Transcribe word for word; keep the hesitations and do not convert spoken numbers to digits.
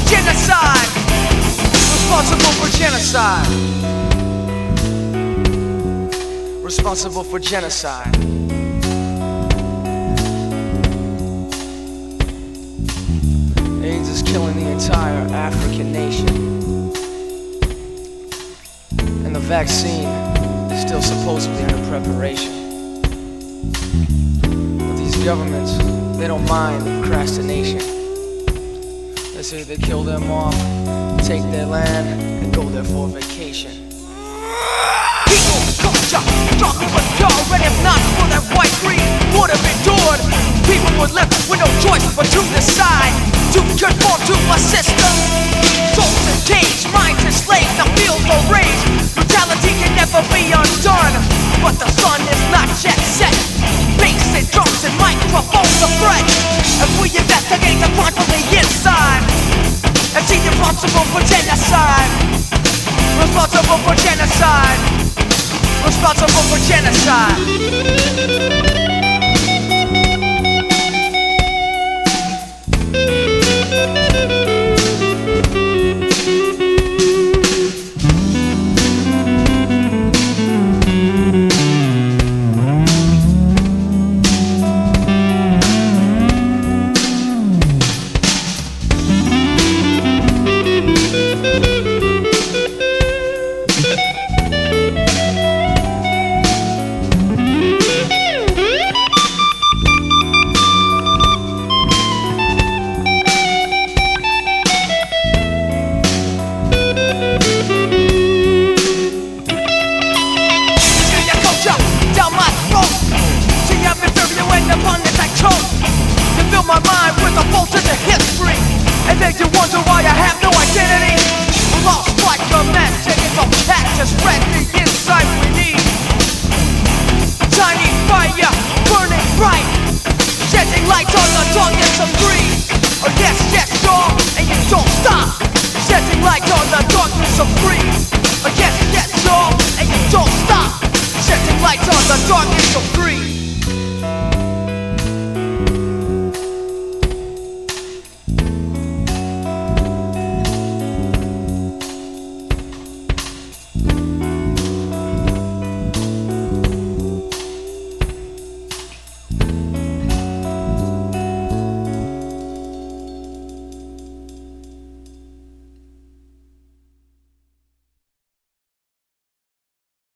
Genocide. Responsible for genocide. Responsible for genocide. AIDS is killing the entire African nation. And the vaccine is still supposedly under preparation. But these governments, they don't mind procrastination. They say they kill them off, take their land, and go there for vacation. People, culture, struggle with pure, and if not for that white greed, would have endured. People were left with no choice but to decide to conform to a system. Souls engaged, minds enslaved, now feel no rage. Brutality can never be undone, but the sun is not yet set. Bass and drums and microphones are threat. If we investigate the crime from the inside, and see responsible for genocide. Responsible for genocide. Responsible for genocide. My mind with a bolt into history, and then you wonder why I have no identity. Lost like a match, taking no cactus, red the insight we need. Tiny fire, burning bright, shedding light on the darkness of greed. Oh yes, yes, y'all, and you don't stop, shedding light on the darkness of greed.